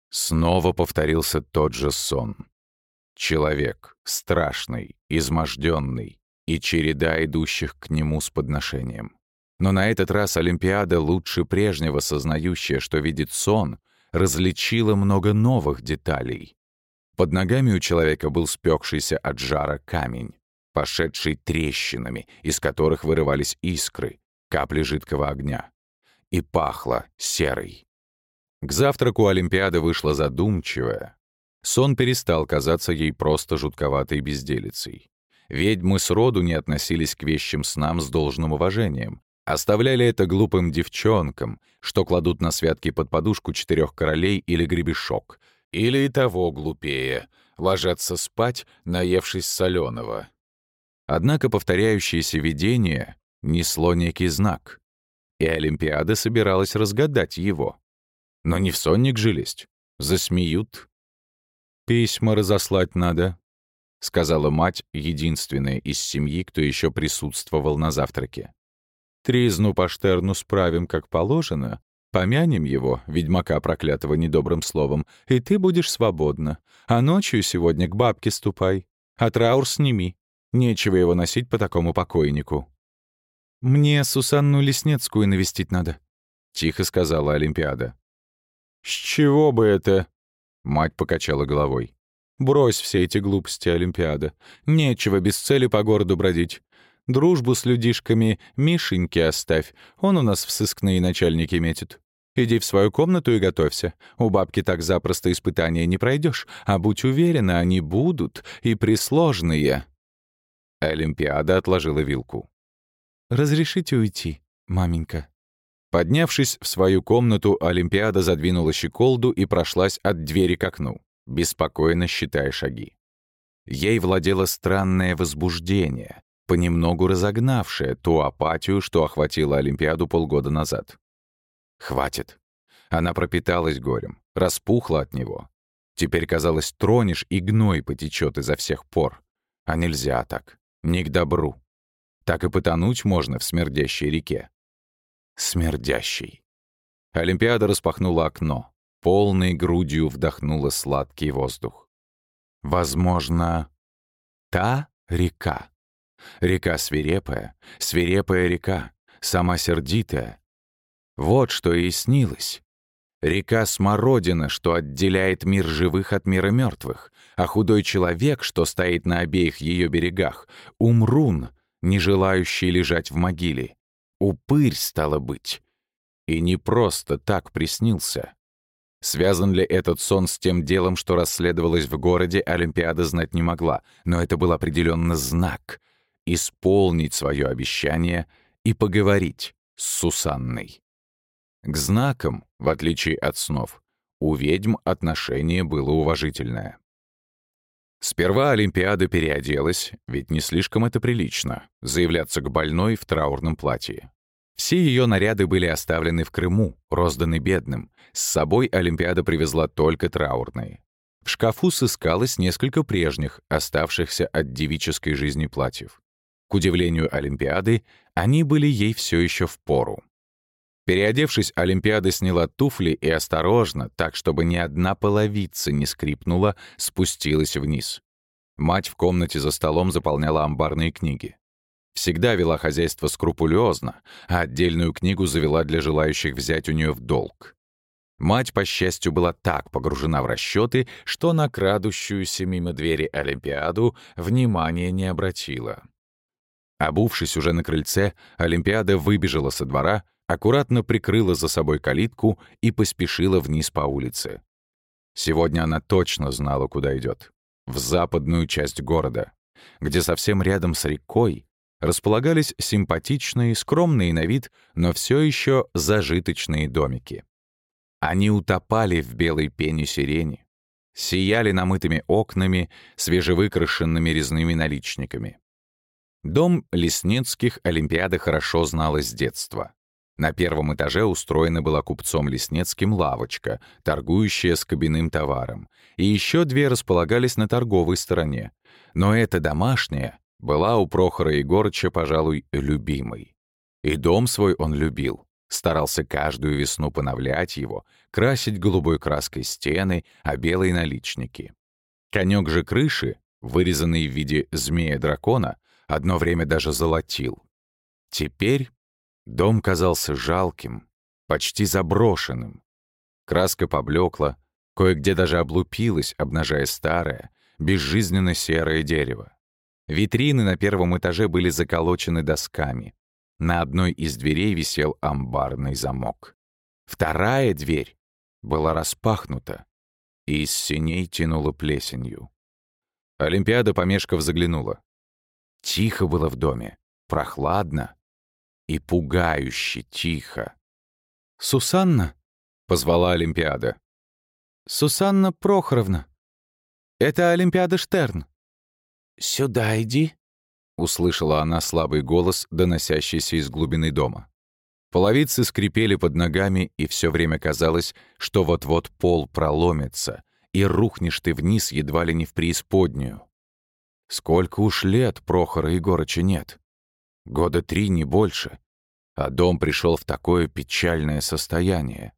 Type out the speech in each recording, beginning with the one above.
Снова повторился тот же сон. Человек, страшный, изможденный, и череда идущих к нему с подношением. Но на этот раз Олимпиада, лучше прежнего сознающая, что видит сон, различила много новых деталей. Под ногами у человека был спекшийся от жара камень, пошедший трещинами, из которых вырывались искры, капли жидкого огня. И пахло серой. К завтраку Олимпиада вышла задумчивая. Сон перестал казаться ей просто жутковатой безделицей. Ведьмы сроду не относились к вещим снам с должным уважением. Оставляли это глупым девчонкам, что кладут на святки под подушку 4 королей или гребешок. Или и того глупее — ложатся спать, наевшись солёного. Однако повторяющееся видение несло некий знак, и Олимпиада собиралась разгадать его. Но не в сонник же лезть. Засмеют. «Письма разослать надо», — сказала мать, единственная из семьи, кто еще присутствовал на завтраке. «Тризну по Штерну справим, как положено, помянем его, ведьмака проклятого, недобрым словом, и ты будешь свободна. А ночью сегодня к бабке ступай, а траур сними. Нечего его носить по такому покойнику». «Мне Сусанну Леснецкую навестить надо», — тихо сказала Олимпиада. «С чего бы это?» — мать покачала головой. «Брось все эти глупости, Олимпиада. Нечего без цели по городу бродить. Дружбу с людишками Мишеньке оставь. Он у нас в сыскные начальники метит. Иди в свою комнату и готовься. У бабки так запросто испытания не пройдешь, а будь уверена, они будут, и присложные». Олимпиада отложила вилку. «Разрешите уйти, маменька?» Поднявшись в свою комнату, Олимпиада задвинула щеколду и прошлась от двери к окну, беспокойно считая шаги. Ей владело странное возбуждение, понемногу разогнавшее ту апатию, что охватила Олимпиаду полгода назад. Хватит. Она пропиталась горем, распухла от него. Теперь, казалось, тронешь, и гной потечет изо всех пор. А нельзя так. Не к добру. Так и потонуть можно в смердящей реке. Смердящий. Олимпиада распахнула окно, полной грудью вдохнула сладкий воздух. Возможно, та река. Река свирепая, свирепая река, сама сердитая. Вот что ей снилось. Река Смородина, что отделяет мир живых от мира мертвых, а худой человек, что стоит на обеих ее берегах, Умрун, не желающий лежать в могиле. Упырь, стало быть. И не просто так приснился. Связан ли этот сон с тем делом, что расследовалось в городе, Олимпиада знать не могла, но это был определенно знак — исполнить свое обещание и поговорить с Сусанной. К знакам, в отличие от снов, у ведьм отношение было уважительное. Сперва Олимпиада переоделась, ведь не слишком это прилично — заявляться к больной в траурном платье. Все ее наряды были оставлены в Крыму, розданы бедным. С собой Олимпиада привезла только траурные. В шкафу сыскалось несколько прежних, оставшихся от девической жизни платьев. К удивлению Олимпиады, они были ей все еще впору. Переодевшись, Олимпиада сняла туфли и осторожно, так чтобы ни одна половица не скрипнула, спустилась вниз. Мать в комнате за столом заполняла амбарные книги. Всегда вела хозяйство скрупулезно, а отдельную книгу завела для желающих взять у нее в долг. Мать, по счастью, была так погружена в расчеты, что на крадущуюся мимо двери Олимпиаду внимания не обратила. Обувшись уже на крыльце, Олимпиада выбежала со двора, аккуратно прикрыла за собой калитку и поспешила вниз по улице. Сегодня она точно знала, куда идет. В западную часть города, где совсем рядом с рекой располагались симпатичные, скромные на вид, но все еще зажиточные домики. Они утопали в белой пене сирени, сияли намытыми окнами, свежевыкрашенными резными наличниками. Дом Леснецких Олимпиада хорошо знала с детства. На первом этаже устроена была купцом Леснецким лавочка, торгующая скобяным товаром, и еще 2 располагались на торговой стороне. Но эта домашняя была у Прохора Егорыча, пожалуй, любимой. И дом свой он любил, Старался каждую весну поновлять его, красить голубой краской стены, а белые наличники. Конек же крыши, вырезанный в виде змея-дракона, одно время даже золотил. Теперь дом казался жалким, почти заброшенным. Краска поблекла, кое-где даже облупилась, обнажая старое, безжизненно серое дерево. Витрины на первом этаже были заколочены досками. На одной из дверей висел амбарный замок. Вторая дверь была распахнута, и из сеней тянуло плесенью. Олимпиада, помешков, заглянула. Тихо было в доме, прохладно и пугающе тихо. «Сусанна?» — позвала Олимпиада. «Сусанна Прохоровна. Это Олимпиада Штерн». «Сюда иди», — услышала она слабый голос, доносящийся из глубины дома. Половицы скрипели под ногами, и все время казалось, что вот-вот пол проломится, и рухнешь ты вниз едва ли не в преисподнюю. Сколько уж лет Прохора Егорыча нет? 3 года, не больше. А дом пришел в такое печальное состояние.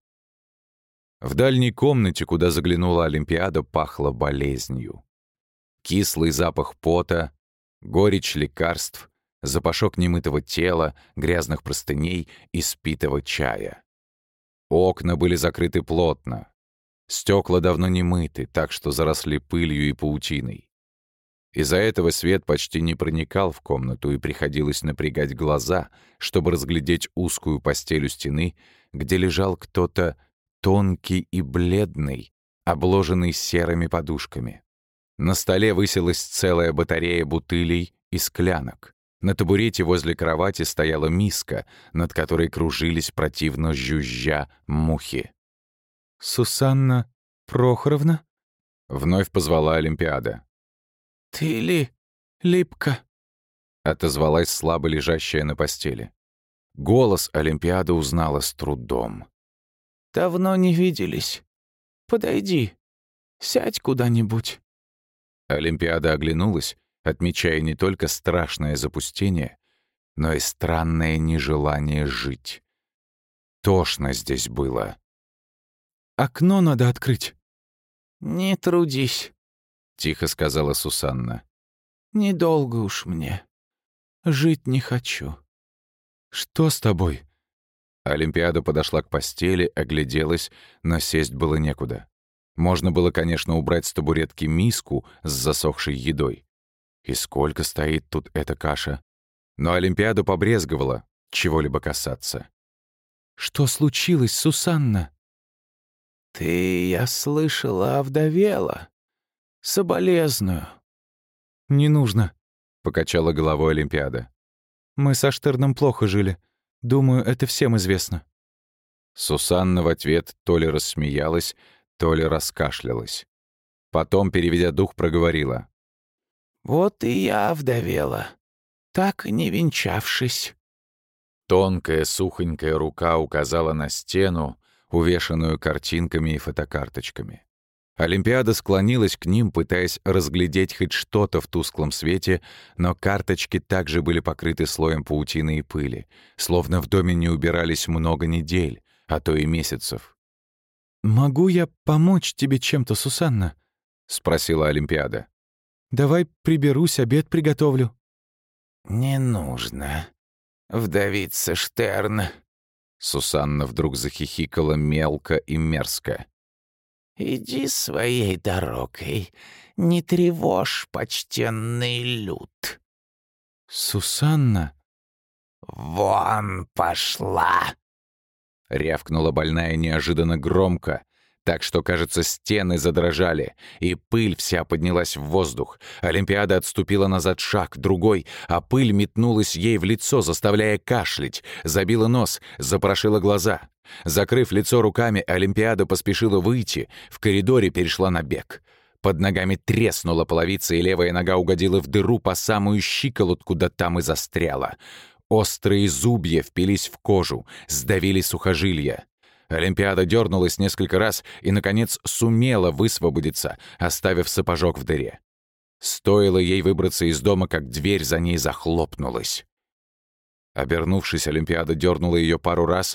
В дальней комнате, куда заглянула Олимпиада, пахло болезнью. Кислый запах пота, горечь лекарств, запашок немытого тела, грязных простыней и спитого чая. Окна были закрыты плотно. Стекла давно не мыты, так что заросли пылью и паутиной. Из-за этого свет почти не проникал в комнату, и приходилось напрягать глаза, чтобы разглядеть узкую постель у стены, где лежал кто-то тонкий и бледный, обложенный серыми подушками. На столе высилась целая батарея бутылей и склянок. На табурете возле кровати стояла миска, над которой кружились противно жужжа мухи. «Сусанна Прохоровна?» — вновь позвала Олимпиада. «Ты ли, Липка?» — отозвалась слабо лежащая на постели. Голос Олимпиада узнала с трудом. «Давно не виделись. Подойди, сядь куда-нибудь». Олимпиада оглянулась, отмечая не только страшное запустение, но и странное нежелание жить. Тошно здесь было. «Окно надо открыть». «Не трудись», — тихо сказала Сусанна. «недолго уж мне. Жить не хочу». «Что с тобой?» Олимпиада подошла к постели, огляделась, но сесть было некуда. Можно было, конечно, убрать с табуретки миску с засохшей едой. И сколько стоит тут эта каша? Но Олимпиада побрезговала чего-либо касаться. «Что случилось, Сусанна?» «Ты, я слышала, овдовела. Соболезную». «Не нужно». — покачала головой Олимпиада. «Мы со Штерном плохо жили. Думаю, это всем известно». Сусанна в ответ то ли рассмеялась, то ли раскашлялась. Потом, переведя дух, проговорила. «Вот и я овдовела, так и не венчавшись». Тонкая, сухонькая рука указала на стену, увешанную картинками и фотокарточками. Олимпиада склонилась к ним, пытаясь разглядеть хоть что-то в тусклом свете, но карточки также были покрыты слоем паутины и пыли, словно в доме не убирались много недель, а то и месяцев. «Могу я помочь тебе чем-то, Сусанна?» — спросила Олимпиада. «Давай приберусь, обед приготовлю». «Не нужно, вдовица Штерн». Сусанна вдруг захихикала мелко и мерзко. «Иди своей дорогой, не тревожь почтенный люд». «Сусанна?» «Вон пошла!» — рявкнула больная неожиданно громко, так что, кажется, стены задрожали, и пыль вся поднялась в воздух. Олимпиада отступила назад шаг, другой, а пыль метнулась ей в лицо, заставляя кашлять, забила нос, запорошила глаза. Закрыв лицо руками, Олимпиада поспешила выйти, в коридоре перешла на бег. Под ногами треснула половица, и левая нога угодила в дыру по самую щиколотку, да там и застряла. Острые зубья впились в кожу, сдавили сухожилия. Олимпиада дернулась несколько раз и, наконец, сумела высвободиться, оставив сапожок в дыре. Стоило ей выбраться из дома, как дверь за ней захлопнулась. Обернувшись, Олимпиада дернула ее пару раз,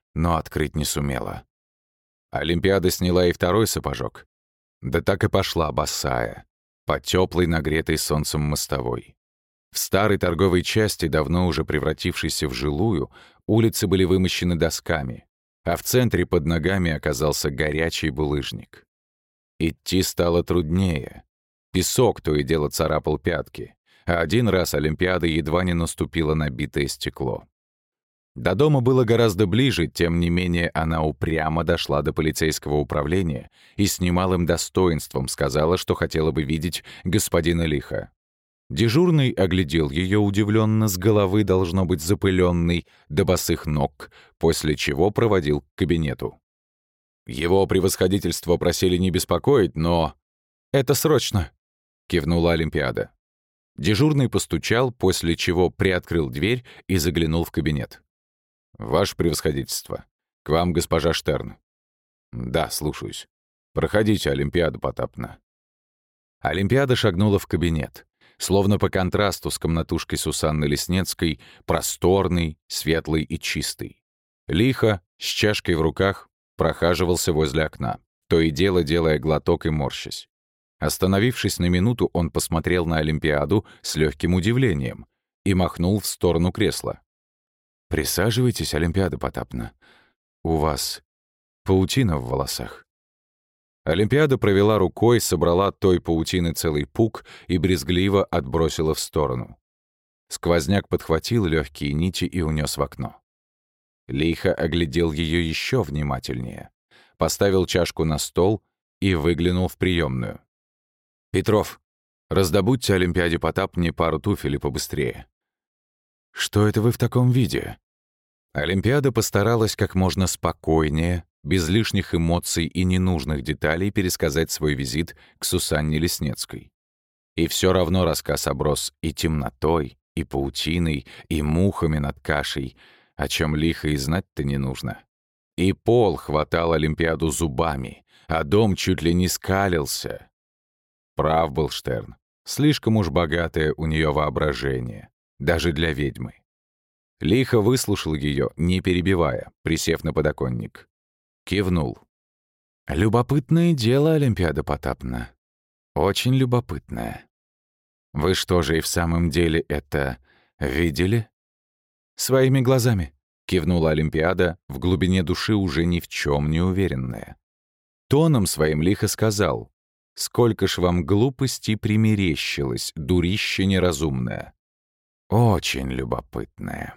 но открыть не сумела. Олимпиада сняла и второй сапожок. Да так и пошла босая, по теплой, нагретой солнцем мостовой. В старой торговой части, давно уже превратившейся в жилую, улицы были вымощены досками, а в центре под ногами оказался горячий булыжник. Идти стало труднее. Песок то и дело царапал пятки, а один раз Олимпиада едва не наступила на битое стекло. До дома было гораздо ближе, тем не менее она упрямо дошла до полицейского управления и с немалым достоинством сказала, что хотела бы видеть господина Лиха. Дежурный оглядел ее удивленно, с головы должно быть запыленный, до босых ног, после чего проводил к кабинету. Его превосходительство просили не беспокоить, но... «Это срочно!» — кивнула Олимпиада. Дежурный постучал, после чего приоткрыл дверь и заглянул в кабинет. «Ваше превосходительство, к вам госпожа Штерн». «Да, слушаюсь. Проходите, Олимпиада Потапна». Олимпиада шагнула в кабинет. Словно по контрасту с комнатушкой Сусанны Леснецкой, просторный, светлый и чистый. Лихо, с чашкой в руках, прохаживался возле окна, то и дело делая глоток и морщась. Остановившись на минуту, он посмотрел на Олимпиаду с легким удивлением и махнул в сторону кресла. «Присаживайтесь, Олимпиада Потапна. У вас паутина в волосах». Олимпиада провела рукой, собрала той паутины целый пук и брезгливо отбросила в сторону. Сквозняк подхватил легкие нити и унес в окно. Лихо оглядел ее еще внимательнее, поставил чашку на стол и выглянул в приемную. «Петров, раздобудьте Олимпиаде Потапне пару туфель побыстрее». «Что это вы в таком виде?» Олимпиада постаралась как можно спокойнее, без лишних эмоций и ненужных деталей пересказать свой визит к Сусанне Леснецкой. И все равно рассказ оброс и темнотой, и паутиной, и мухами над кашей, о чем лихо и знать-то не нужно. И пол хватал Олимпиаду зубами, а дом чуть ли не скалился. Прав был Штерн. Слишком уж богатое у нее воображение, даже для ведьмы. Лихо выслушал ее, не перебивая, присев на подоконник. Кивнул. «Любопытное дело, Олимпиада Потапна. Очень любопытное. Вы что же и в самом деле это видели?» «Своими глазами», — кивнула Олимпиада, в глубине души уже ни в чем не уверенная. Тоном своим лихо сказал: «Сколько ж вам глупости примерещилось, дурище неразумное». «Очень любопытное».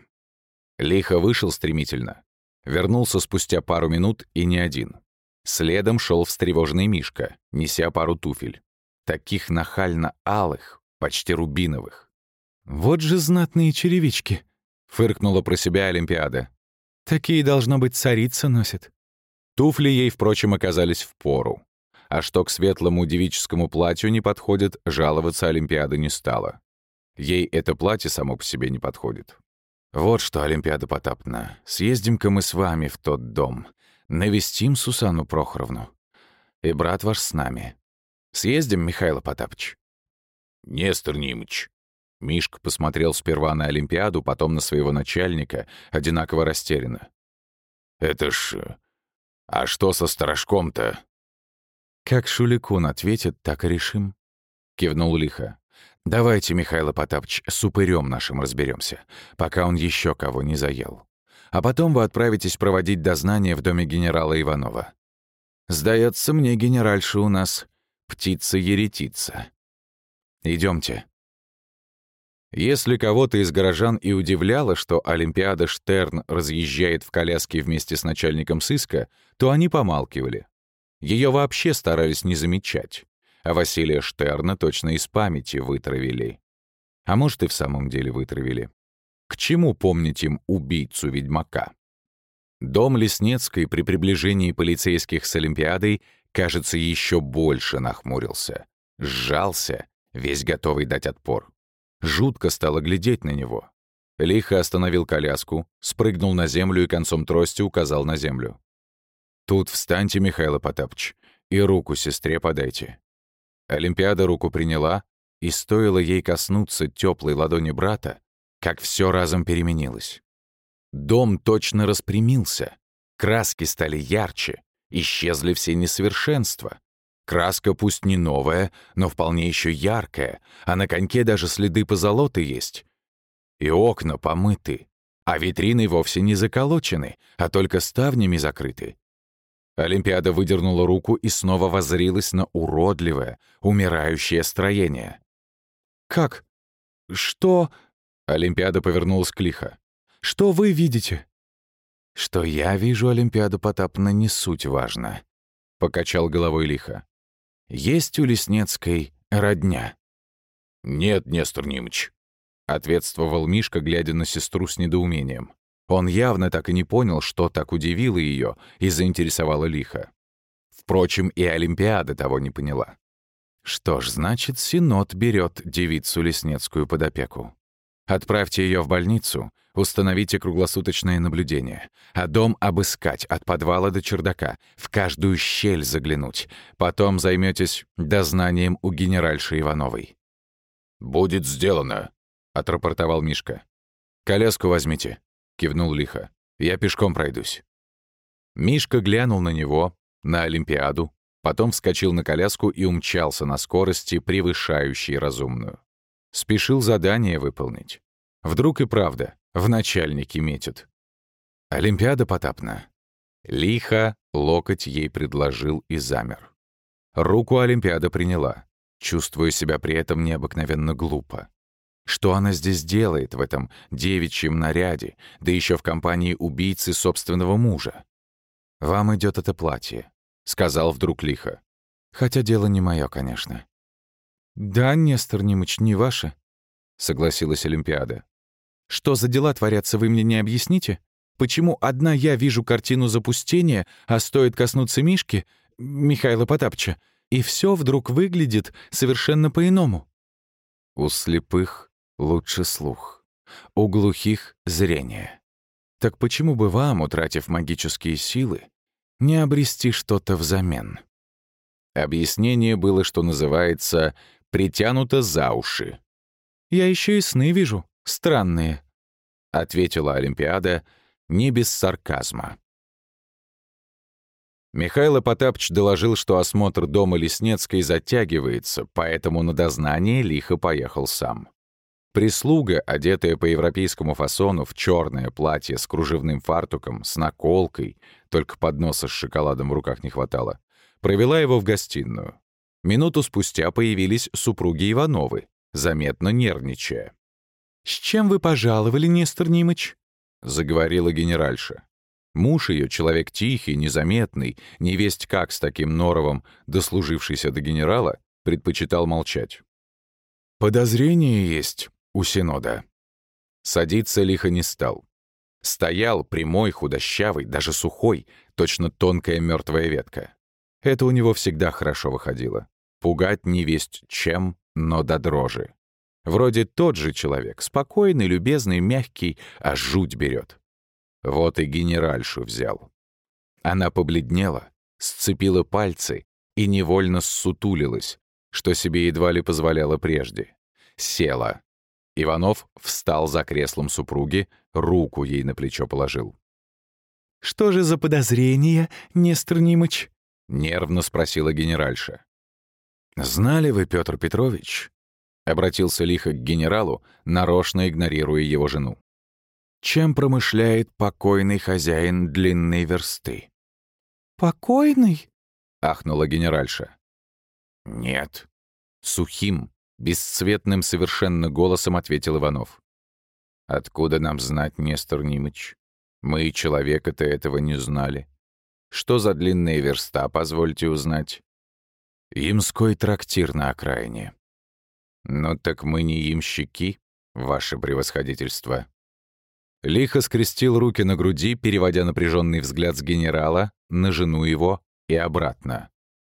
Лихо вышел стремительно. Вернулся спустя пару минут и не один. Следом шел встревоженный Мишка, неся пару туфель. Таких нахально алых, почти рубиновых. «Вот же знатные черевички!» — фыркнула про себя Олимпиада. «Такие, должно быть, царица носит». Туфли ей, впрочем, оказались впору. А что к светлому девическому платью не подходит, жаловаться Олимпиада не стала. Ей это платье само по себе не подходит. «Вот что, Олимпиада Потапна, съездим-ка мы с вами в тот дом, навестим Сусанну Прохоровну. И брат ваш с нами. Съездим, Михаил Потапыч?» «Нестор Нимыч». Мишка посмотрел сперва на Олимпиаду, потом на своего начальника, одинаково растерянно. «Это ж... А что со сторожком-то?» «Как Шуликун ответит, так и решим», — кивнул лихо. «Давайте, Михаил Потапыч, с упырем нашим разберемся, пока он еще кого не заел. А потом вы отправитесь проводить дознание в доме генерала Иванова. Сдается мне, генеральша у нас птица-еретица. Идемте». Если кого-то из горожан и удивляло, что Олимпиада Штерн разъезжает в коляске вместе с начальником сыска, то они помалкивали. Ее вообще старались не замечать. А Василия Штерна точно из памяти вытравили. А может, и в самом деле вытравили. К чему помнить им убийцу-ведьмака? Дом Леснецкой при приближении полицейских с Олимпиадой, кажется, еще больше нахмурился. Сжался, весь готовый дать отпор. Жутко стало глядеть на него. Лихо остановил коляску, спрыгнул на землю и концом трости указал на землю. «Тут встаньте, Михаил Потапыч, и руку сестре подайте». Олимпиада руку приняла, и стоило ей коснуться теплой ладони брата, как все разом переменилось. Дом точно распрямился, Краски стали ярче, исчезли все несовершенства. Краска пусть не новая, но вполне еще яркая, а на коньке даже следы позолоты есть. И окна помыты, а витрины вовсе не заколочены, а только ставнями закрыты. Олимпиада выдернула руку и снова воззрилась на уродливое, умирающее строение. «Как? Что?» Олимпиада повернулась к Лихо. «Что вы видите?» «Что я вижу, Олимпиада Потапна, не суть важно», — покачал головой Лихо. «Есть у Леснецкой родня?» «Нет, Нестор Нимыч», — ответствовал Мишка, глядя на сестру с недоумением. Он явно так и не понял, что так удивило ее и заинтересовало Лихо. Впрочем, и Олимпиада того не поняла. Что ж, значит, Синод берет девицу Леснецкую под опеку. Отправьте ее в больницу, установите круглосуточное наблюдение, а дом обыскать от подвала до чердака, в каждую щель заглянуть. Потом займетесь дознанием у генеральши Ивановой. «Будет сделано», — отрапортовал Мишка. «Коляску возьмите», — кивнул Лихо. «Я пешком пройдусь». Мишка глянул на него, на Олимпиаду, потом вскочил на коляску и умчался на скорости, превышающей разумную. Спешил задание выполнить. Вдруг и правда в начальники метит. Олимпиада Потапна. Лихо локоть ей предложил и замер. Руку Олимпиада приняла, чувствуя себя при этом необыкновенно глупо. Что она здесь делает в этом девичьем наряде, да еще в компании убийцы собственного мужа? «Вам идет это платье», — сказал вдруг Лихо. «Хотя дело не мое, конечно». «Да, Нестор Нимыч, не ваше», — согласилась Олимпиада. «Что за дела творятся, вы мне не объясните? Почему одна я вижу картину запустения, а стоит коснуться Мишки, Михаила Потапыча, и все вдруг выглядит совершенно по-иному?» «У слепых лучше слух, у глухих — зрение. Так почему бы вам, утратив магические силы, не обрести что-то взамен?» Объяснение было, что называется, притянуто за уши. «Я еще и сны вижу, странные», — ответила Олимпиада не без сарказма. Михаил Потапыч доложил, что осмотр дома Леснецкой затягивается, поэтому на дознание Лихо поехал сам. Прислуга, одетая по европейскому фасону в черное платье с кружевным фартуком, с наколкой, только подноса с шоколадом в руках не хватало, провела его в гостиную. Минуту спустя появились супруги Ивановы, заметно нервничая. «С чем вы пожаловали, Нестор Нимыч?» — заговорила генеральша. Муж ее, человек тихий, незаметный, невесть как с таким норовом, дослужившийся до генерала, предпочитал молчать. «Подозрение есть у Синода». Садиться Лихо не стал. Стоял прямой, худощавый, даже сухой, точно тонкая мертвая ветка. Это у него всегда хорошо выходило. Пугать невесть чем, но до дрожи. Вроде тот же человек, спокойный, любезный, мягкий, а жуть берет. Вот и генеральшу взял. Она побледнела, сцепила пальцы и невольно ссутулилась, что себе едва ли позволяла прежде. Села. Иванов встал за креслом супруги, руку ей на плечо положил. «Что же за подозрения, Нестор Нимыч?» — нервно спросила генеральша. «Знали вы, Петр Петрович?» — обратился Лихо к генералу, нарочно игнорируя его жену. «Чем промышляет покойный хозяин длинной версты?» «Покойный?» — ахнула генеральша. «Нет». Сухим, бесцветным совершенно голосом ответил Иванов. «Откуда нам знать, Нестор Нимыч? Мы и человека-то этого не знали. Что за длинная верста, позвольте узнать?» «Ямской трактир на окраине». «Ну так мы не ямщики, ваше превосходительство». Лихо скрестил руки на груди, переводя напряженный взгляд с генерала на жену его и обратно.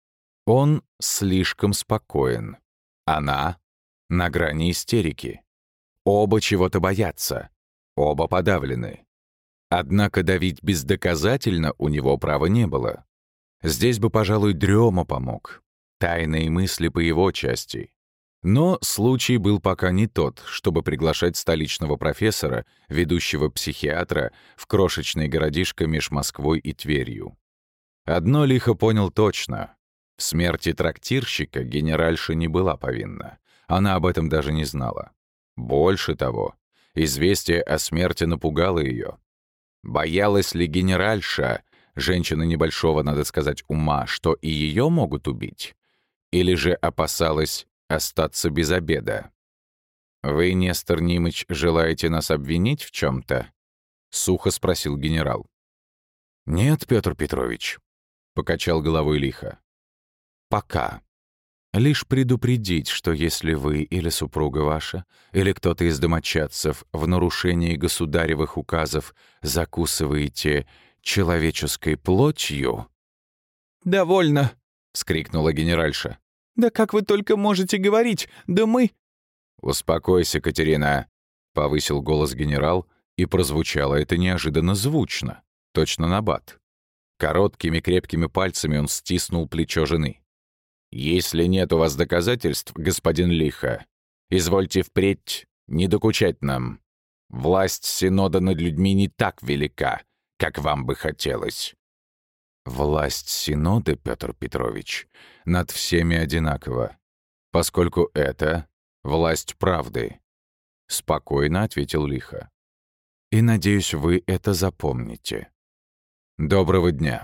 Он слишком спокоен. Она на грани истерики. Оба чего-то боятся. Оба подавлены. Однако давить бездоказательно у него права не было. Здесь бы, пожалуй, Дрема помог. Тайные мысли по его части. Но случай был пока не тот, чтобы приглашать столичного профессора, ведущего психиатра, в крошечный городишко меж Москвой и Тверью. Одно Лихо понял точно. В смерти трактирщика генеральша не была повинна. Она об этом даже не знала. Больше того, известие о смерти напугало ее. Боялась ли генеральша, женщина небольшого, надо сказать, ума, что и ее могут убить? Или же опасалась остаться без обеда? «Вы, Нестор Нимыч, желаете нас обвинить в чем-то? Сухо спросил генерал. «Нет, Петр Петрович», — покачал головой Лихо. «Пока. Лишь предупредить, что если вы или супруга ваша, или кто-то из домочадцев в нарушении государевых указов закусываете человеческой плотью...» «Довольно!» — вскрикнула генеральша. «Да как вы только можете говорить? Да мы...» «Успокойся, Катерина», — повысил голос генерал, и прозвучало это неожиданно звучно, точно набат. Короткими крепкими пальцами он стиснул плечо жены. «Если нет у вас доказательств, господин Лихо, извольте впредь не докучать нам. Власть Синода над людьми не так велика, как вам бы хотелось». «Власть Синода, Петр Петрович, над всеми одинакова, поскольку это власть правды», — спокойно ответил Лихо. «И, надеюсь, вы это запомните. Доброго дня».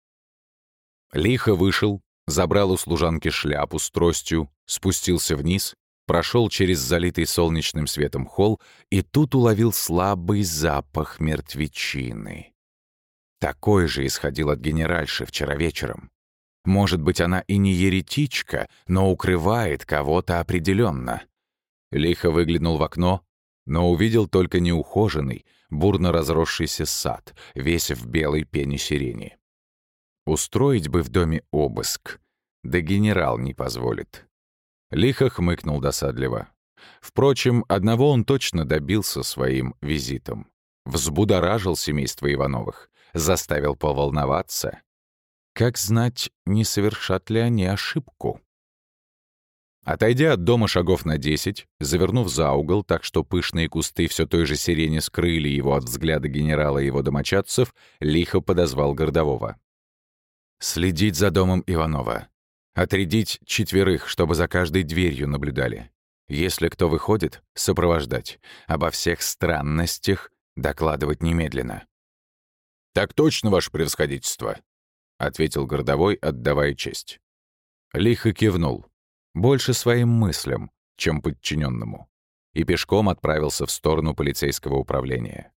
Лихо вышел, забрал у служанки шляпу с тростью, спустился вниз, прошел через залитый солнечным светом холл и тут уловил слабый запах мертвечины. Такой же исходил от генеральши вчера вечером. Может быть, она и не еретичка, но укрывает кого-то определенно. Лихо выглянул в окно, но увидел только неухоженный, бурно разросшийся сад, весь в белой пене сирени. Устроить бы в доме обыск, да генерал не позволит. Лихо хмыкнул досадливо. Впрочем, одного он точно добился своим визитом. Взбудоражил семейство Ивановых, заставил поволноваться. Как знать, не совершат ли они ошибку? Отойдя от дома шагов на 10, завернув за угол, так что пышные кусты все той же сирени скрыли его от взгляда генерала и его домочадцев, Лихо подозвал городового. «Следить за домом Иванова. Отрядить 4, чтобы за каждой дверью наблюдали. Если кто выходит, сопровождать. Обо всех странностях докладывать немедленно». «Так точно, ваше превосходительство», — ответил городовой, отдавая честь. Лихо кивнул. Больше своим мыслям, чем подчиненному, и пешком отправился в сторону полицейского управления.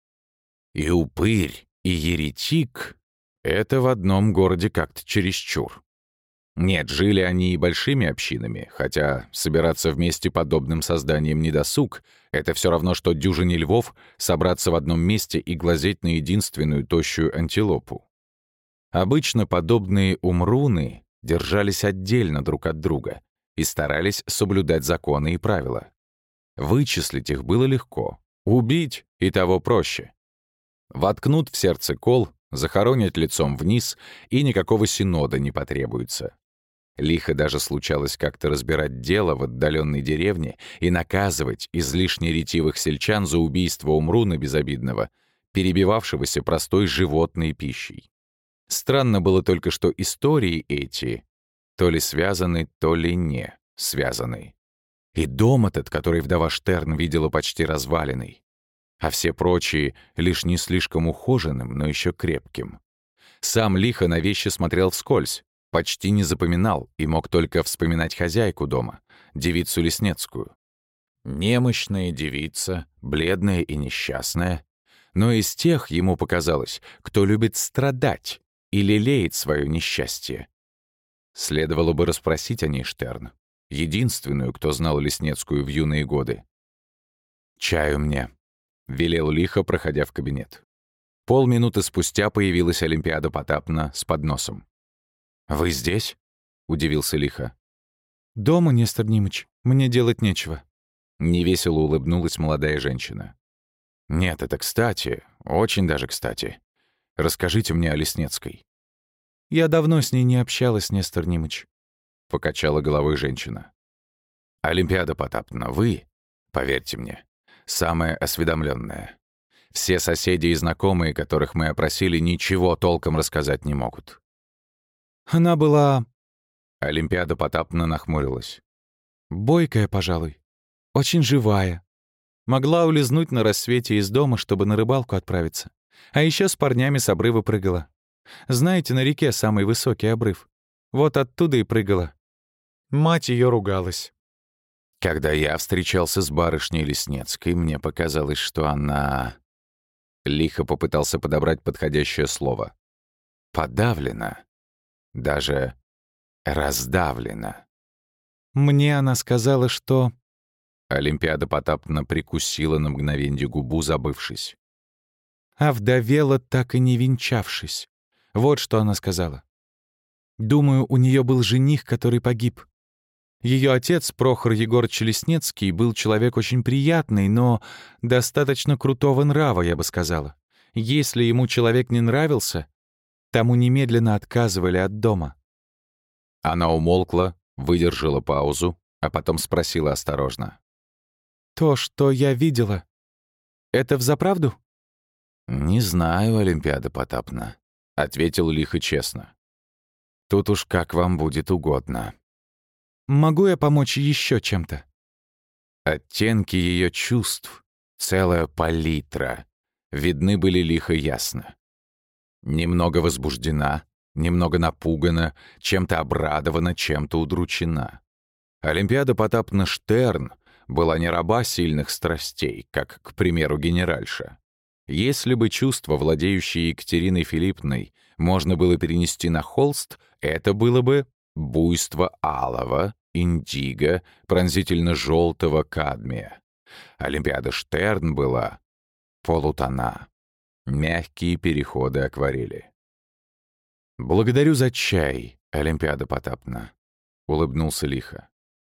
И упырь, и еретик — это в одном городе как-то чересчур. Нет, жили они и большими общинами, хотя собираться вместе подобным созданием недосуг — это все равно, что дюжине львов собраться в одном месте и глазеть на единственную тощую антилопу. Обычно подобные умруны держались отдельно друг от друга и старались соблюдать законы и правила. Вычислить их было легко, убить и того проще. Воткнут в сердце кол, захоронят лицом вниз, и никакого синода не потребуется. Лихо даже случалось как-то разбирать дело в отдаленной деревне и наказывать излишне ретивых сельчан за убийство умруна безобидного, перебивавшегося простой животной пищей. Странно было только, что истории эти то ли связаны, то ли не связаны. И дом этот, который вдова Штерн видела почти разваленный, а все прочие лишь не слишком ухоженным, но еще крепким. Сам Лихо на вещи смотрел вскользь, почти не запоминал и мог только вспоминать хозяйку дома, девицу Леснецкую. Немощная девица, бледная и несчастная, но из тех, ему показалось, кто любит страдать и лелеет свое несчастье. Следовало бы расспросить о ней Штерн, единственную, кто знал Леснецкую в юные годы. «Чаю мне», — велел Лихо, проходя в кабинет. Полминуты спустя появилась Олимпиада Потапна с подносом. «Вы здесь?» — удивился Лихо. «Дома, Нестор Нимыч, мне делать нечего». Невесело улыбнулась молодая женщина. «Нет, это кстати, очень даже кстати. Расскажите мне о Леснецкой». «Я давно с ней не общалась, Нестор Нимыч», — покачала головой женщина. Олимпиада Потапна, вы, поверьте мне, самая осведомленная. Все соседи и знакомые, которых мы опросили, ничего толком рассказать не могут». Она была Олимпиада Потапна нахмурилась. бойкая, пожалуй, очень живая. Могла улизнуть на рассвете из дома, чтобы на рыбалку отправиться. А еще с парнями с обрыва прыгала. Знаете, на реке самый высокий обрыв. Вот оттуда и прыгала. Мать ее ругалась. Когда я встречался с барышней Леснецкой, мне показалось, что она... Лихо попытался подобрать подходящее слово. Подавлена. Даже раздавлена. Мне она сказала, что... Олимпиада Потапна прикусила на мгновенье губу, забывшись. овдовела, так и не венчавшись. Вот что она сказала. Думаю, у нее был жених, который погиб. Ее отец, Прохор Егорыч Леснецкий, был человек очень приятный, но достаточно крутого нрава, я бы сказала. Если ему человек не нравился, тому немедленно отказывали от дома. Она умолкла, выдержала паузу, а потом спросила осторожно. То, что я видела, это взаправду? «Не знаю, Олимпиада Потапна», — ответил лихо честно. «Тут уж как вам будет угодно». Могу я помочь еще чем-то? Оттенки ее чувств, целая палитра, видны были лихо ясно. Немного возбуждена, немного напугана, чем-то обрадована, чем-то удручена. Олимпиада Потапна Штерн была не раба сильных страстей, как, к примеру, генеральша. Если бы чувство, владеющее Екатериной Филиппной, можно было перенести на холст, это было бы буйство алого, индиго, пронзительно-желтого кадмия. Олимпиада Штерн была полутона, мягкие переходы акварели. «Благодарю за чай, Олимпиада Потапна», — улыбнулся лихо.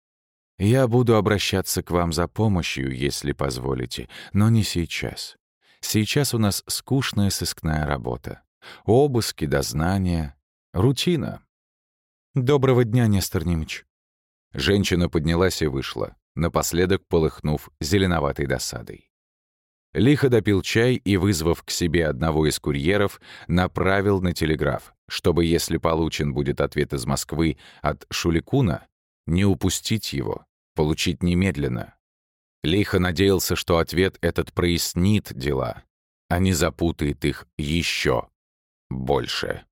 «Я буду обращаться к вам за помощью, если позволите, но не сейчас. Сейчас у нас скучная сыскная работа. Обыски, дознания, рутина». Доброго дня, Нестор Нимыч. Женщина поднялась и вышла, напоследок полыхнув зеленоватой досадой. Лихо допил чай и, вызвав к себе одного из курьеров, направил на телеграф, чтобы, если получен будет ответ из Москвы от Шуликуна, не упустить его, получить немедленно. Лихо надеялся, что ответ этот прояснит дела, а не запутает их еще больше.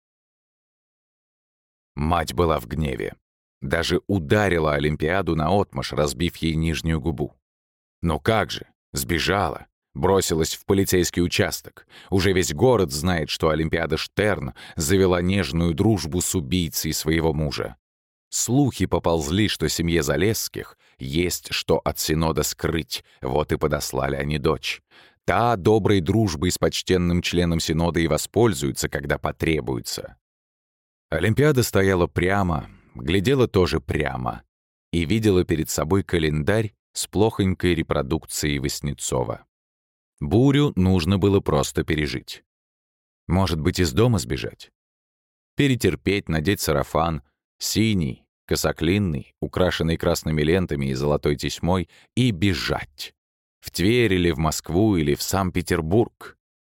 Мать была в гневе. Даже ударила Олимпиаду наотмашь, разбив ей нижнюю губу. Но как же? Сбежала. Бросилась в полицейский участок. Уже весь город знает, что Олимпиада Штерн завела нежную дружбу с убийцей своего мужа. Слухи поползли, что семье Залесских есть что от Синода скрыть, вот и подослали они дочь. Та доброй дружбой с почтенным членом Синода и воспользуется, когда потребуется. Олимпиада стояла прямо, глядела тоже прямо и видела перед собой календарь с плохонькой репродукцией Васнецова. Бурю нужно было просто пережить. Может быть, из дома сбежать? Перетерпеть, надеть сарафан, синий, косоклинный, украшенный красными лентами и золотой тесьмой, и бежать. В Тверь или в Москву или в Санкт-Петербург.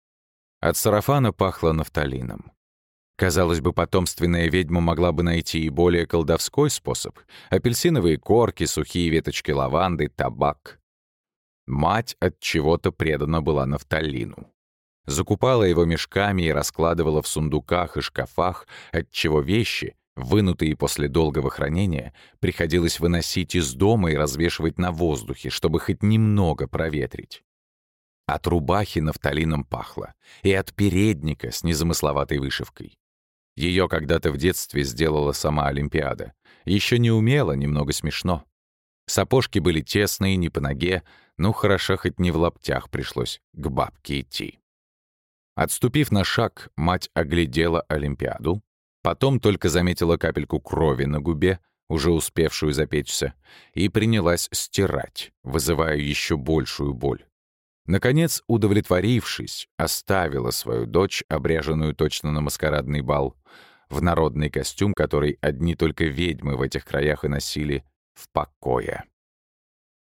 От сарафана пахло нафталином. Казалось бы, потомственная ведьма могла бы найти и более колдовской способ — апельсиновые корки, сухие веточки лаванды, табак. Мать от чего-то предана была нафталину. Закупала его мешками и раскладывала в сундуках и шкафах, отчего вещи, вынутые после долгого хранения, приходилось выносить из дома и развешивать на воздухе, чтобы хоть немного проветрить. От рубахи нафталином пахло, и от передника с незамысловатой вышивкой. Ее когда-то в детстве сделала сама Олимпиада. Еще не умела, немного смешно. Сапожки были тесные, не по ноге, ну хорошо, хоть не в лаптях пришлось к бабке идти. Отступив на шаг, мать оглядела Олимпиаду, потом только заметила капельку крови на губе, уже успевшую запечься, и принялась стирать, вызывая еще большую боль. Наконец, удовлетворившись, оставила свою дочь, обряженную точно на маскарадный бал, в народный костюм, который одни только ведьмы в этих краях и носили, в покое.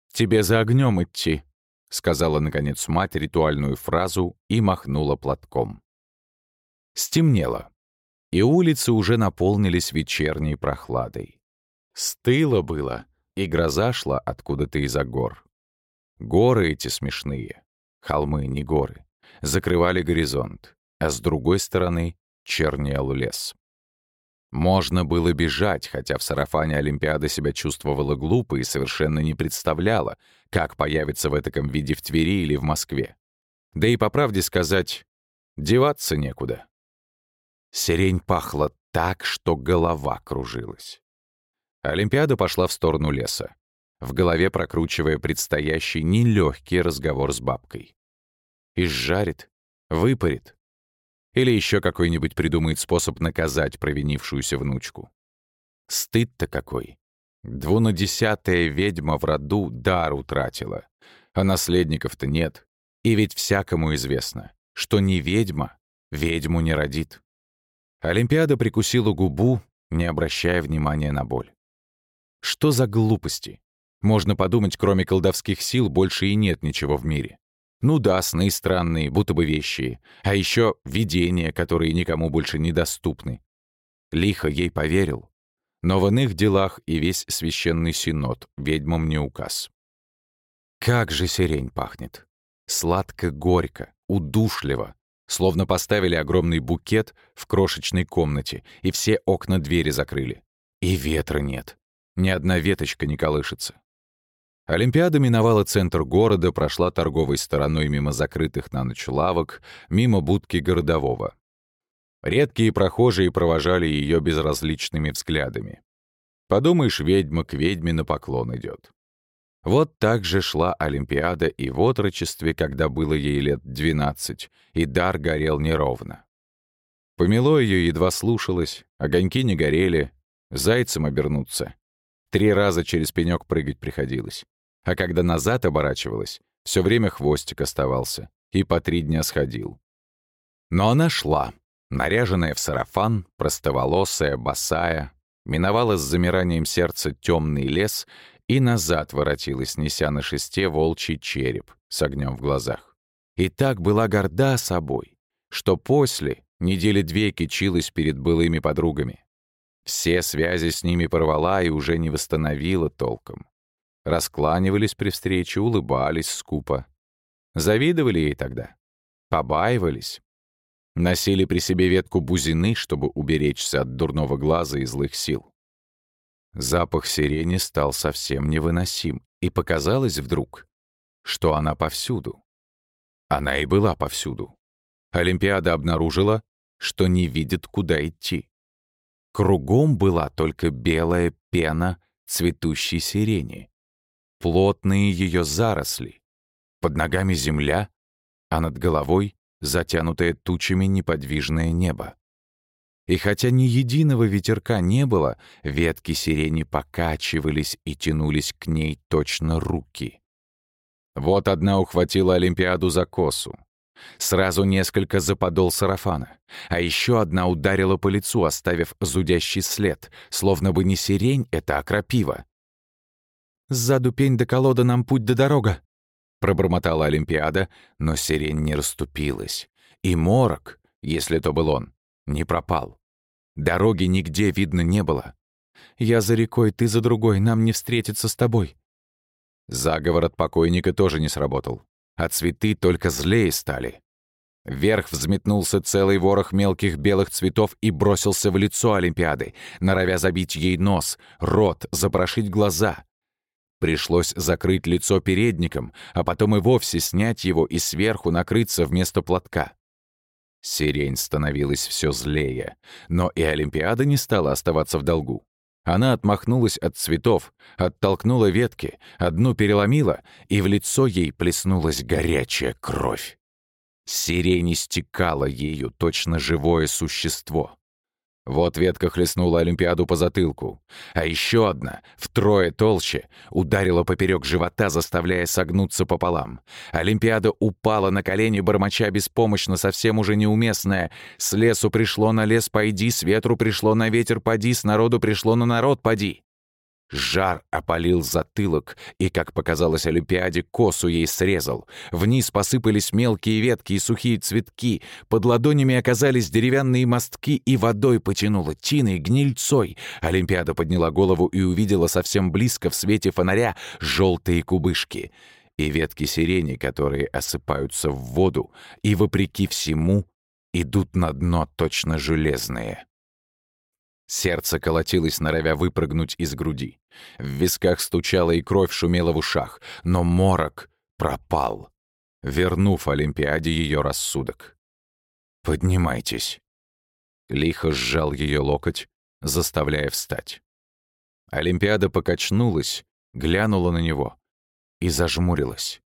«Тебе за огнем идти», — сказала, наконец, мать ритуальную фразу и махнула платком. Стемнело, и улицы уже наполнились вечерней прохладой. Стыло было, и гроза шла откуда-то из-за гор. Горы эти смешные, холмы, не горы, закрывали горизонт, а с другой стороны чернел лес. Можно было бежать, хотя в сарафане Олимпиада себя чувствовала глупо и совершенно не представляла, как появится в этаком виде в Твери или в Москве. Да и, по правде сказать, деваться некуда. Сирень пахла так, что голова кружилась. Олимпиада пошла в сторону леса, в голове прокручивая предстоящий нелегкий разговор с бабкой. Изжарит, выпарит. Или еще какой-нибудь придумает способ наказать провинившуюся внучку. Стыд-то какой. 12-я ведьма в роду дар утратила, а наследников-то нет. И ведь всякому известно, что не ведьма ведьму не родит. Олимпиада прикусила губу, не обращая внимания на боль. Что за глупости? Можно подумать, кроме колдовских сил больше и нет ничего в мире. Ну да, сны странные, будто бы вещие, а еще видения, которые никому больше не доступны. Лихо ей поверил, но в иных делах и весь священный синод ведьмам не указ. Как же сирень пахнет! Сладко-горько, удушливо, словно поставили огромный букет в крошечной комнате и все окна двери закрыли. И ветра нет, ни одна веточка не колышется. Олимпиада миновала центр города, прошла торговой стороной мимо закрытых на ночь лавок, мимо будки городового. Редкие прохожие провожали ее безразличными взглядами. Подумаешь, ведьма к ведьме на поклон идет. Вот так же шла Олимпиада и в отрочестве, когда было ей лет 12, и дар горел неровно. Помело ее едва слушалось, огоньки не горели, зайцем обернуться. 3 раза через пенёк прыгать приходилось. А когда назад оборачивалась, все время хвостик оставался, и по 3 дня сходил. Но она шла, наряженная в сарафан, простоволосая, босая, миновала с замиранием сердца темный лес и назад воротилась, неся на шесте волчий череп с огнем в глазах. И так была горда собой, что после недели 2 кичилась перед былыми подругами. Все связи с ними порвала и уже не восстановила толком. Раскланивались при встрече, улыбались скупо. Завидовали ей тогда. Побаивались. Носили при себе ветку бузины, чтобы уберечься от дурного глаза и злых сил. Запах сирени стал совсем невыносим, и показалось вдруг, что она повсюду. Она и была повсюду. Олимпиада обнаружила, что не видит, куда идти. Кругом была только белая пена цветущей сирени. Плотные ее заросли. Под ногами земля, а над головой затянутое тучами неподвижное небо. И хотя ни единого ветерка не было, ветки сирени покачивались и тянулись к ней точно руки. Вот одна ухватила Олимпиаду за косу. Сразу несколько за подол сарафана, а еще одна ударила по лицу, оставив зудящий след, словно бы не сирень это, а крапива. «Сзаду пень до колода, нам путь до дорога», — пробормотала Олимпиада, но сирень не расступилась. И морок, если то был он, не пропал. Дороги нигде видно не было. «Я за рекой, ты за другой, нам не встретиться с тобой». Заговор от покойника тоже не сработал, а цветы только злее стали. Вверх взметнулся целый ворох мелких белых цветов и бросился в лицо Олимпиады, норовя забить ей нос, рот, запорошить глаза. Пришлось закрыть лицо передником, а потом и вовсе снять его и сверху накрыться вместо платка. Сирень становилась все злее, но и Олимпиада не стала оставаться в долгу. Она отмахнулась от цветов, оттолкнула ветки, одну переломила, и в лицо ей плеснулась горячая кровь. Сирень истекала ею точно живое существо. Вот ветка хлестнула Олимпиаду по затылку, а еще одна, втрое толще, ударила поперек живота, заставляя согнуться пополам. Олимпиада упала на колени, бормоча беспомощно, совсем уже неуместное: «С лесу пришло на лес пойди, с ветру пришло на ветер поди, с народу пришло на народ поди». Жар опалил затылок и, как показалось Олимпиаде, косу ей срезал. Вниз посыпались мелкие ветки и сухие цветки, под ладонями оказались деревянные мостки и водой потянуло, тиной, гнильцой. Олимпиада подняла голову и увидела совсем близко в свете фонаря желтые кубышки и ветки сирени, которые осыпаются в воду и, вопреки всему, идут на дно точно железные. Сердце колотилось, норовя выпрыгнуть из груди. В висках стучало и кровь шумела в ушах, но морок пропал, вернув Олимпиаде ее рассудок. «Поднимайтесь». Лихо сжал ее локоть, заставляя встать. Олимпиада покачнулась, глянула на него и зажмурилась.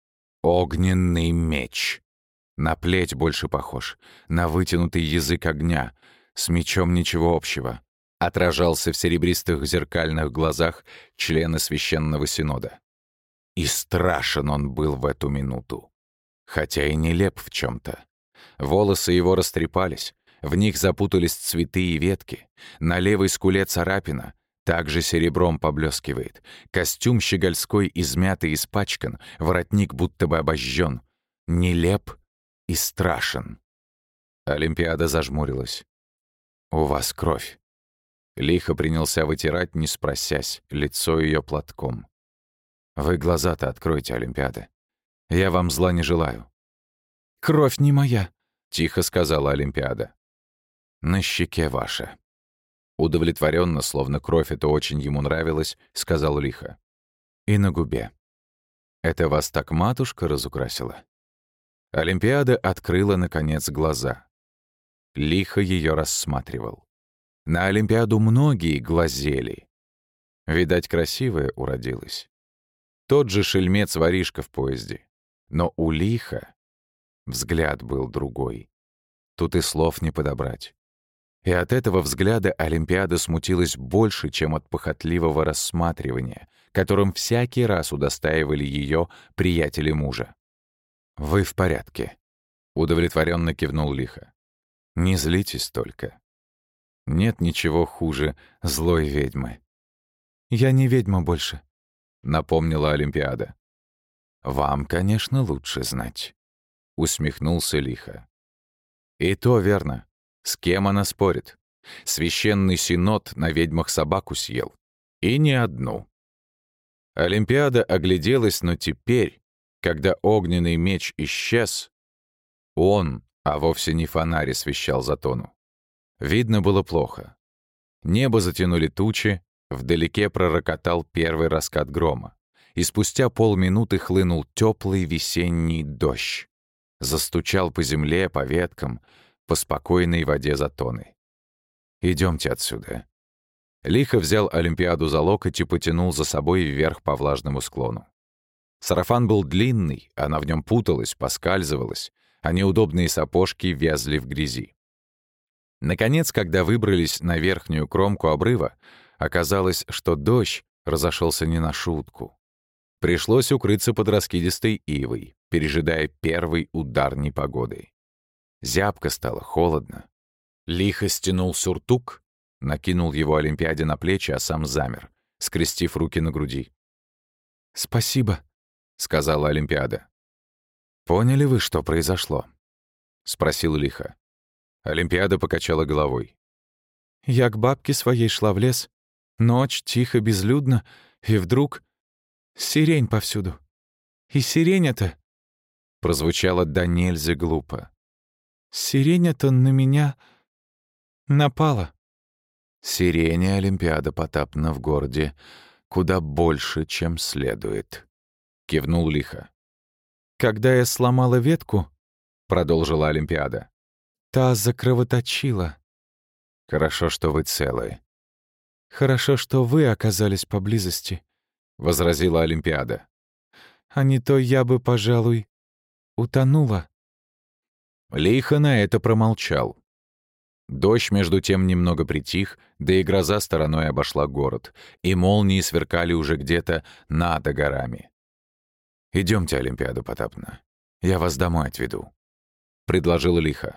Огненный меч. На плеть больше похож, на вытянутый язык огня. С мечом ничего общего. Отражался в серебристых зеркальных глазах члена священного синода. И страшен он был в эту минуту. Хотя и нелеп в чем-то. Волосы его растрепались, в них запутались цветы и ветки. На левой скуле царапина, также серебром поблескивает. Костюм щегольской измят и испачкан, воротник будто бы обожжен. Нелеп и страшен. Олимпиада зажмурилась. «У вас кровь». Лихо принялся вытирать, не спросясь, лицо ее платком. «Вы глаза-то откройте, Олимпиада. Я вам зла не желаю». «Кровь не моя», — тихо сказала Олимпиада. «На щеке ваша». Удовлетворенно, словно кровь это очень ему нравилось, сказал Лихо. «И на губе. Это вас так матушка разукрасила?» Олимпиада открыла, наконец, глаза. Лихо ее рассматривал. На Олимпиаду многие глазели. Видать, красивая уродилась. Тот же шельмец-воришка в поезде. Но у Лиха взгляд был другой. Тут и слов не подобрать. И от этого взгляда Олимпиада смутилась больше, чем от похотливого рассматривания, которым всякий раз удостаивали ее приятели мужа. «Вы в порядке», — удовлетворенно кивнул Лихо. «Не злитесь только. Нет ничего хуже злой ведьмы». «Я не ведьма больше», — напомнила Олимпиада. «Вам, конечно, лучше знать», — усмехнулся Лихо. «И то верно. С кем она спорит? Священный синод на ведьмах собаку съел. И не одну». Олимпиада огляделась, но теперь, когда огненный меч исчез, он, а вовсе не фонарь, освещал Затону. Видно было плохо. Небо затянули тучи, вдалеке пророкотал первый раскат грома, и спустя полминуты хлынул теплый весенний дождь. Застучал по земле, по веткам, по спокойной воде Затоны. «Идемте отсюда». Лихо взял Олимпиаду за локоть и потянул за собой вверх по влажному склону. Сарафан был длинный, она в нем путалась, поскальзывалась, а неудобные сапожки вязли в грязи. Наконец, когда выбрались на верхнюю кромку обрыва, оказалось, что дождь разошелся не на шутку. Пришлось укрыться под раскидистой ивой, пережидая первый удар непогоды. Зябко стало, холодно. Лихо стянул сюртук, накинул его Олимпиаде на плечи, а сам замер, скрестив руки на груди. «Спасибо», — сказала Олимпиада. «Поняли вы, что произошло?» — спросил Лихо. Олимпиада покачала головой. «Я к бабке своей шла в лес. Ночь, тихо, безлюдно, и вдруг сирень повсюду. И сирень эта...» Прозвучало до нельзя глупо. «Сирень эта на меня напала». «Сирени, Олимпиада Потапна, в городе куда больше, чем следует», — кивнул Лихо. «Когда я сломала ветку, — продолжила Олимпиада, — та закровоточила. Хорошо, что вы целы. Хорошо, что вы оказались поблизости», — возразила Олимпиада. «А не то я бы, пожалуй, утонула». Лихо на это промолчал. Дождь, между тем, немного притих, да и гроза стороной обошла город, и молнии сверкали уже где-то над горами. «Идемте, Олимпиада Потапна, я вас домой отведу», — предложил Лихо.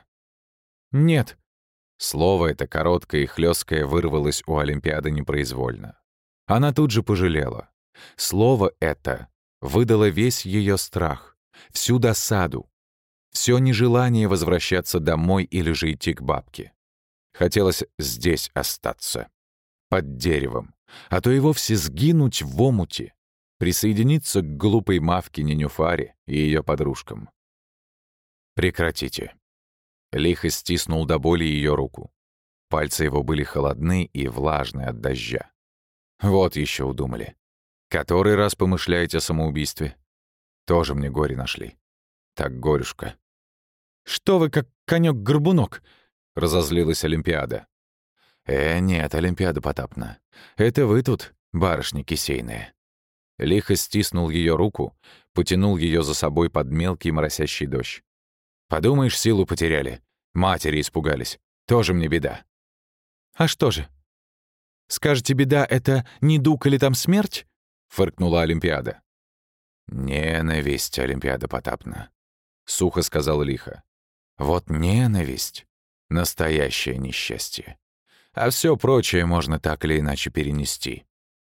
«Нет». Слово это короткое и хлёсткое вырвалось у Олимпиады непроизвольно. Она тут же пожалела. Слово это выдало весь ее страх, всю досаду, все нежелание возвращаться домой или же идти к бабке. Хотелось здесь остаться, под деревом, а то и вовсе сгинуть в омуте, присоединиться к глупой мавке Ненюфаре и ее подружкам. «Прекратите». Лихо стиснул до боли ее руку. Пальцы его были холодны и влажны от дождя. Вот еще удумали. Который раз помышляете о самоубийстве? Тоже мне горе нашли. Так, горюшка. «Что вы, как конёк-горбунок?» — разозлилась Олимпиада. Нет, Олимпиада Потапна. Это вы тут, барышни кисейные». Лихо стиснул ее руку, потянул ее за собой под мелкий моросящий дождь. «Подумаешь, силу потеряли. Матери испугались. Тоже мне беда». «А что же? Скажете, беда — это недуг или там смерть?» — фыркнула Олимпиада. «Ненависть, Олимпиада Потапна», — сухо сказал Лихо. «Вот ненависть — настоящее несчастье. А все прочее можно так или иначе перенести».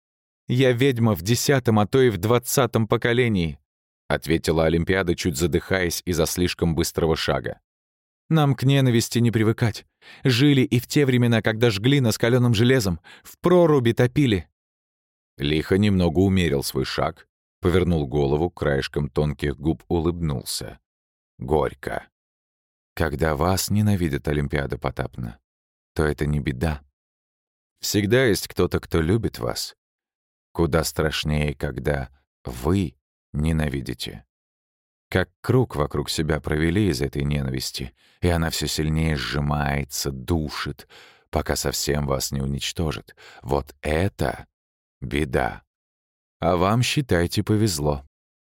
«Я ведьма в 10-м, а то и в 20-м поколении», — ответила Олимпиада, чуть задыхаясь из-за слишком быстрого шага. «Нам к ненависти не привыкать. Жили и в те времена, когда жгли нас калёным железом, в проруби топили». Лихо немного умерил свой шаг, повернул голову, краешком тонких губ улыбнулся. Горько. «Когда вас ненавидит Олимпиада Потапна, то это не беда. Всегда есть кто-то, кто любит вас. Куда страшнее, когда вы ненавидите. Как круг вокруг себя провели из этой ненависти, и она все сильнее сжимается, душит, пока совсем вас не уничтожит. Вот это беда. А вам, считайте, повезло».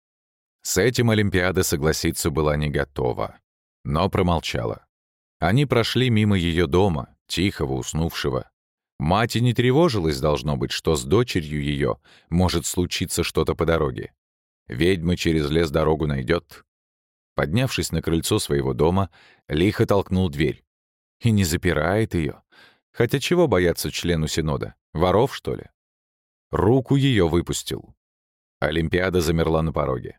С этим Олимпиада согласиться была не готова, но промолчала. Они прошли мимо ее дома, тихого, уснувшего. Мать и не тревожилась, должно быть, что с дочерью ее может случиться что-то по дороге. Ведьма через лес дорогу найдет. Поднявшись на крыльцо своего дома, Лихо толкнул дверь. И не запирает ее. Хотя чего бояться члену Синода? Воров, что ли? Руку ее выпустил. Олимпиада замерла на пороге.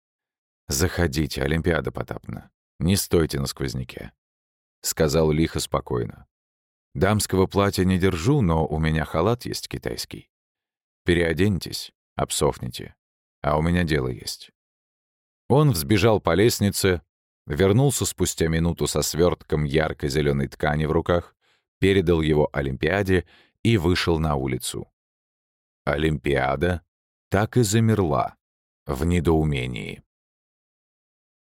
«Заходите, Олимпиада Потапна. Не стойте на сквозняке», — сказал Лихо спокойно. «Дамского платья не держу, но у меня халат есть китайский. Переоденьтесь, обсохните, а у меня дело есть». Он взбежал по лестнице, вернулся спустя минуту со свертком ярко-зеленой ткани в руках, передал его Олимпиаде и вышел на улицу. Олимпиада так и замерла в недоумении.